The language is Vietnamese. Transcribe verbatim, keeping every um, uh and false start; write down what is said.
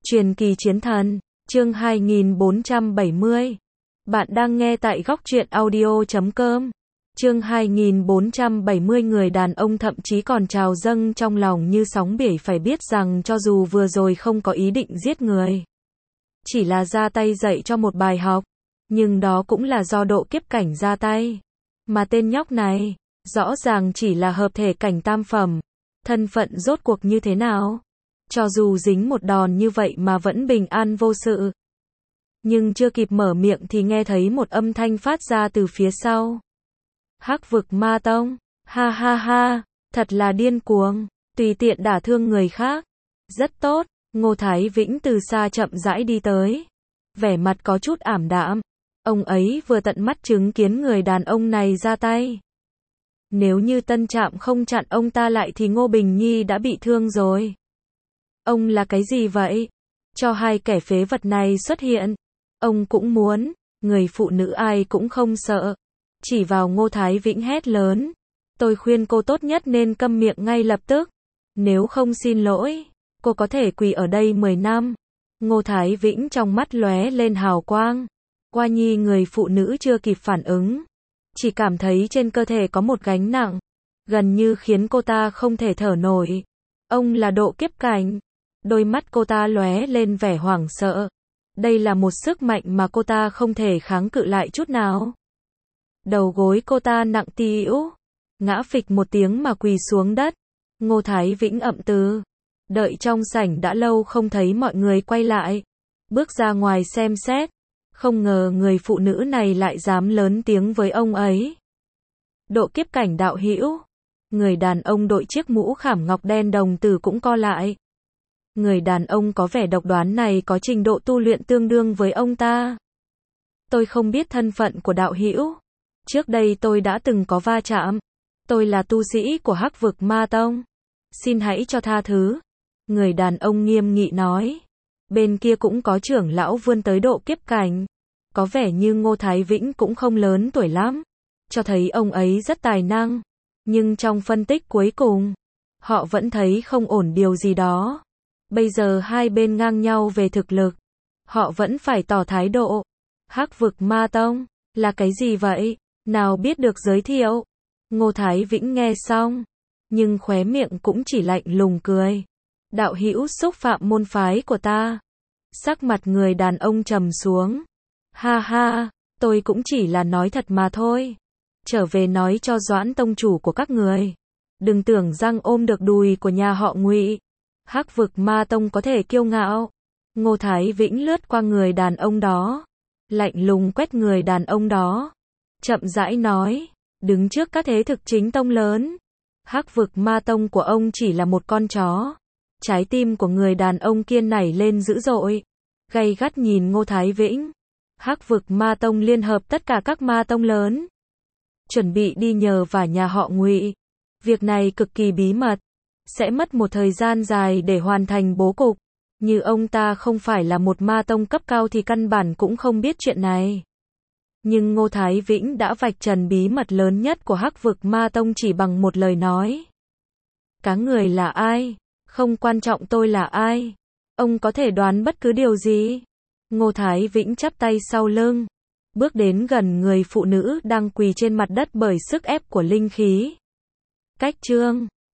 Truyền kỳ chiến thần, chương hai nghìn bốn trăm bảy mươi. Bạn đang nghe tại góc truyện audio chấm com. Chương hai nghìn bốn trăm bảy mươi. Người đàn ông thậm chí còn trào dâng trong lòng như sóng biển. Phải biết rằng cho dù vừa rồi không có ý định giết người, chỉ là ra tay dạy cho một bài học, nhưng đó cũng là do độ kiếp cảnh ra tay. Mà tên nhóc này, rõ ràng chỉ là hợp thể cảnh tam phẩm. Thân phận rốt cuộc như thế nào? Cho dù dính một đòn như vậy mà vẫn bình an vô sự. Nhưng chưa kịp mở miệng thì nghe thấy một âm thanh phát ra từ phía sau. Hắc vực ma tông, ha ha ha, thật là điên cuồng, tùy tiện đả thương người khác. Rất tốt, Ngô Thái Vĩnh từ xa chậm rãi đi tới. Vẻ mặt có chút ảm đạm. Ông ấy vừa tận mắt chứng kiến người đàn ông này ra tay. Nếu như Tân Trạm không chặn ông ta lại thì Ngô Bình Nhi đã bị thương rồi. Ông là cái gì vậy? Cho hai kẻ phế vật này xuất hiện. Ông cũng muốn, người phụ nữ ai cũng không sợ. Chỉ vào Ngô Thái Vĩnh hét lớn. Tôi khuyên cô tốt nhất nên câm miệng ngay lập tức. Nếu không xin lỗi, cô có thể quỳ ở đây mười năm. Ngô Thái Vĩnh trong mắt lóe lên hào quang. Hoa Nhi người phụ nữ chưa kịp phản ứng. Chỉ cảm thấy trên cơ thể có một gánh nặng. Gần như khiến cô ta không thể thở nổi. Ông là độ kiếp cảnh. Đôi mắt cô ta lóe lên vẻ hoảng sợ. Đây là một sức mạnh mà cô ta không thể kháng cự lại chút nào. Đầu gối cô ta nặng tĩu, ngã phịch một tiếng mà quỳ xuống đất. Ngô Thái Vĩnh ậm từ. Đợi trong sảnh đã lâu không thấy mọi người quay lại. Bước ra ngoài xem xét. Không ngờ người phụ nữ này lại dám lớn tiếng với ông ấy. Độ kiếp cảnh đạo hữu. Người đàn ông đội chiếc mũ khảm ngọc đen đồng tử cũng co lại. Người đàn ông có vẻ độc đoán này có trình độ tu luyện tương đương với ông ta. Tôi không biết thân phận của đạo hữu. Trước đây tôi đã từng có va chạm. Tôi là tu sĩ của Hắc vực ma tông. Xin hãy cho tha thứ. Người đàn ông nghiêm nghị nói. Bên kia cũng có trưởng lão vươn tới độ kiếp cảnh. Có vẻ như Ngô Thái Vĩnh cũng không lớn tuổi lắm. Cho thấy ông ấy rất tài năng. Nhưng trong phân tích cuối cùng, họ vẫn thấy không ổn điều gì đó. Bây giờ hai bên ngang nhau về thực lực. Họ vẫn phải tỏ thái độ. Hắc vực ma tông, là cái gì vậy? Nào biết được giới thiệu. Ngô Thái Vĩnh nghe xong. Nhưng khóe miệng cũng chỉ lạnh lùng cười. Đạo hữu xúc phạm môn phái của ta. Sắc mặt người đàn ông trầm xuống. Ha ha, tôi cũng chỉ là nói thật mà thôi. Trở về nói cho Doãn tông chủ của các người. Đừng tưởng rằng ôm được đùi của nhà họ Ngụy. Hắc vực ma tông có thể kiêu ngạo. Ngô Thái Vĩnh lướt qua người đàn ông đó. Lạnh lùng quét người đàn ông đó. Chậm rãi nói. Đứng trước các thế thực chính tông lớn. Hắc vực ma tông của ông chỉ là một con chó. Trái tim của người đàn ông kia nảy lên dữ dội. Gay gắt nhìn Ngô Thái Vĩnh. Hắc vực ma tông liên hợp tất cả các ma tông lớn. Chuẩn bị đi nhờ vả nhà họ Ngụy. Việc này cực kỳ bí mật. Sẽ mất một thời gian dài để hoàn thành bố cục. Như ông ta không phải là một ma tông cấp cao thì căn bản cũng không biết chuyện này. Nhưng Ngô Thái Vĩnh đã vạch trần bí mật lớn nhất của Hắc vực ma tông chỉ bằng một lời nói. Các người là ai? Không quan trọng tôi là ai. Ông có thể đoán bất cứ điều gì. Ngô Thái Vĩnh chắp tay sau lưng. Bước đến gần người phụ nữ đang quỳ trên mặt đất bởi sức ép của linh khí. Cách chương